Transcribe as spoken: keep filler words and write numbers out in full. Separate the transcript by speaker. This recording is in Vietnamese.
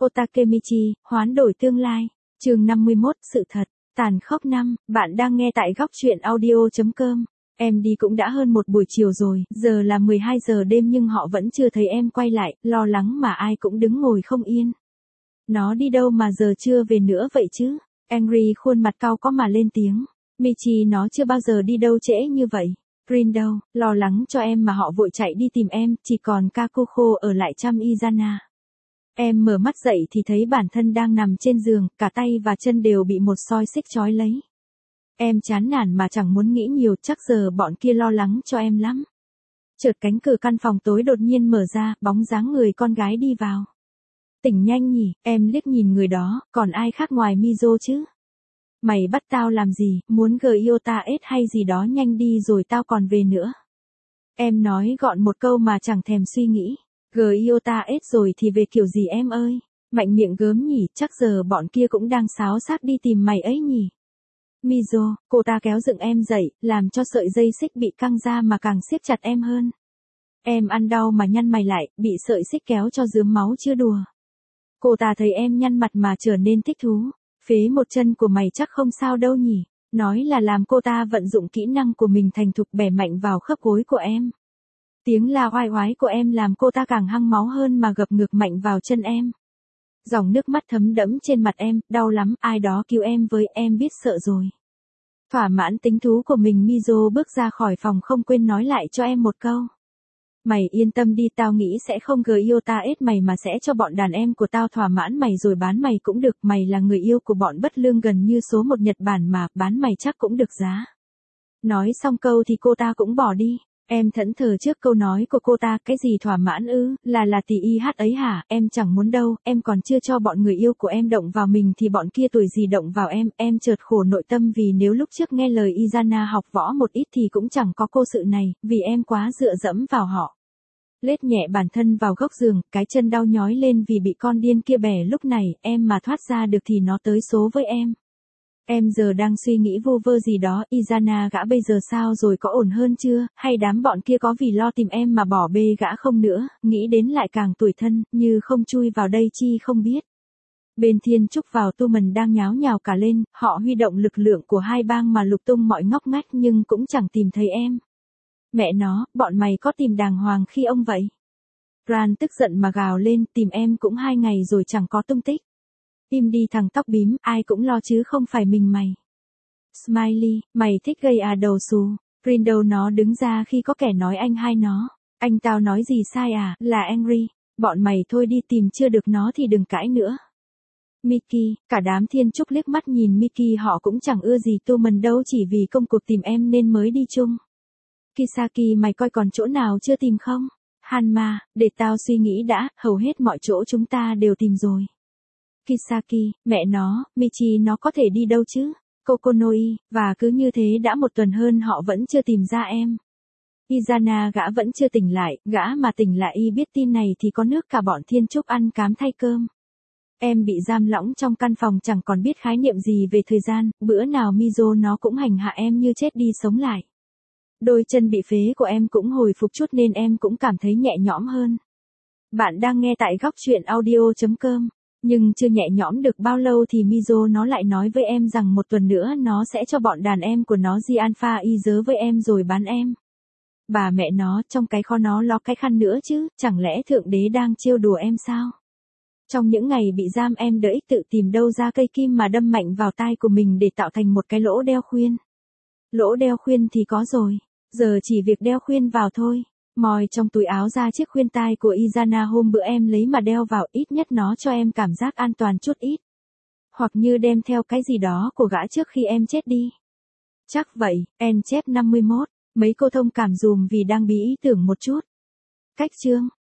Speaker 1: Otakemichi, hoán đổi tương lai. Chương năm mươi mốt, sự thật. Tàn khốc năm, bạn đang nghe tại góc truyện audio chấm com. Em đi cũng đã hơn một buổi chiều rồi, giờ là mười hai giờ đêm nhưng họ vẫn chưa thấy em quay lại, lo lắng mà ai cũng đứng ngồi không yên. Nó đi đâu mà giờ chưa về nữa vậy chứ? Henry khuôn mặt cau có mà lên tiếng. Michi nó chưa bao giờ đi đâu trễ như vậy. Green đâu, lo lắng cho em mà họ vội chạy đi tìm em, chỉ còn Kakuko ở lại chăm Izana. Em mở mắt dậy thì thấy bản thân đang nằm trên giường, cả tay và chân đều bị một soi xích trói lấy. Em chán nản mà chẳng muốn nghĩ nhiều, chắc giờ bọn kia lo lắng cho em lắm. Chợt cánh cửa căn phòng tối đột nhiên mở ra, bóng dáng người con gái đi vào. Tỉnh nhanh nhỉ, em liếc nhìn người đó, còn ai khác ngoài Mizo chứ? Mày bắt tao làm gì, muốn gờ yêu ta ết hay gì đó, nhanh đi rồi tao còn về nữa. Em nói gọn một câu mà chẳng thèm suy nghĩ. Gờ yêu ta ết rồi thì về kiểu gì em ơi? Mạnh miệng gớm nhỉ, chắc giờ bọn kia cũng đang xáo xác đi tìm mày ấy nhỉ. Mizo, cô ta kéo dựng em dậy, làm cho sợi dây xích bị căng ra mà càng siết chặt em hơn. Em ăn đau mà nhăn mày lại, bị sợi xích kéo cho rướm máu chưa đùa. Cô ta thấy em nhăn mặt mà trở nên thích thú. Phế một chân của mày chắc không sao đâu nhỉ. Nói là làm cô ta vận dụng kỹ năng của mình thành thục bẻ mạnh vào khớp gối của em. Tiếng la oai oái của em làm cô ta càng hăng máu hơn mà gập ngược mạnh vào chân em. Dòng nước mắt thấm đẫm trên mặt em, đau lắm, ai đó cứu em với, em biết sợ rồi. Thỏa mãn tính thú của mình, Mizo bước ra khỏi phòng không quên nói lại cho em một câu. Mày yên tâm đi, tao nghĩ sẽ không gờ yêu ta ết mày mà sẽ cho bọn đàn em của tao thỏa mãn mày rồi bán mày cũng được, mày là người yêu của bọn bất lương gần như số một Nhật Bản mà, bán mày chắc cũng được giá. Nói xong câu thì cô ta cũng bỏ đi. Em thẫn thờ trước câu nói của cô ta, cái gì thỏa mãn ư, là là tỷ y hát ấy hả, em chẳng muốn đâu, em còn chưa cho bọn người yêu của em động vào mình thì bọn kia tuổi gì động vào em, em chợt khổ nội tâm vì nếu lúc trước nghe lời Izana học võ một ít thì cũng chẳng có cô sự này, vì em quá dựa dẫm vào họ. Lết nhẹ bản thân vào góc giường, cái chân đau nhói lên vì bị con điên kia bẻ lúc này, em mà thoát ra được thì nó tới số với em. Em giờ đang suy nghĩ vu vơ gì đó, Izana gã bây giờ sao rồi, có ổn hơn chưa, hay đám bọn kia có vì lo tìm em mà bỏ bê gã không nữa, nghĩ đến lại càng tủi thân, như không chui vào đây chi không biết. Bên Thiên Trúc vào Tu Mần đang nháo nhào cả lên, họ huy động lực lượng của hai bang mà lục tung mọi ngóc ngách nhưng cũng chẳng tìm thấy em. Mẹ nó, bọn mày có tìm đàng hoàng khi ông vậy? Ran tức giận mà gào lên, tìm em cũng hai ngày rồi chẳng có tung tích. Im đi thằng tóc bím, ai cũng lo chứ không phải mình mày. Smiley, mày thích gây à đầu xù. Rindo nó đứng ra khi có kẻ nói anh hai nó. Anh tao nói gì sai à, là Henry. Bọn mày thôi đi, tìm chưa được nó thì đừng cãi nữa. Mickey, cả đám Thiên Trúc liếc mắt nhìn Mickey, họ cũng chẳng ưa gì Tu Mần đâu, chỉ vì công cuộc tìm em nên mới đi chung. Kisaki, mày coi còn chỗ nào chưa tìm không? Hanma, để tao suy nghĩ đã, hầu hết mọi chỗ chúng ta đều tìm rồi. Kisaki, mẹ nó, Michi nó có thể đi đâu chứ? Kokonoi, và cứ như thế đã một tuần hơn họ vẫn chưa tìm ra em. Izana gã vẫn chưa tỉnh lại, gã mà tỉnh lại y biết tin này thì có nước cả bọn Thiên Trúc ăn cám thay cơm. Em bị giam lõng trong căn phòng chẳng còn biết khái niệm gì về thời gian, bữa nào Mizo nó cũng hành hạ em như chết đi sống lại. Đôi chân bị phế của em cũng hồi phục chút nên em cũng cảm thấy nhẹ nhõm hơn. Bạn đang nghe tại góc truyện audio chấm com. Nhưng chưa nhẹ nhõm được bao lâu thì Mizo nó lại nói với em rằng một tuần nữa nó sẽ cho bọn đàn em của nó di alpha y dớ với em rồi bán em. Bà mẹ nó, trong cái kho nó ló cái khăn nữa chứ, chẳng lẽ Thượng Đế đang trêu đùa em sao? Trong những ngày bị giam em đỡ ích tự tìm đâu ra cây kim mà đâm mạnh vào tai của mình để tạo thành một cái lỗ đeo khuyên. Lỗ đeo khuyên thì có rồi, giờ chỉ việc đeo khuyên vào thôi. Moi trong túi áo ra chiếc khuyên tai của Izana hôm bữa em lấy mà đeo vào, ít nhất nó cho em cảm giác an toàn chút ít. Hoặc như đem theo cái gì đó của gã trước khi em chết đi. Chắc vậy, en chép năm mươi mốt, mấy cô thông cảm dùm vì đang bí ý tưởng một chút. Cách chương.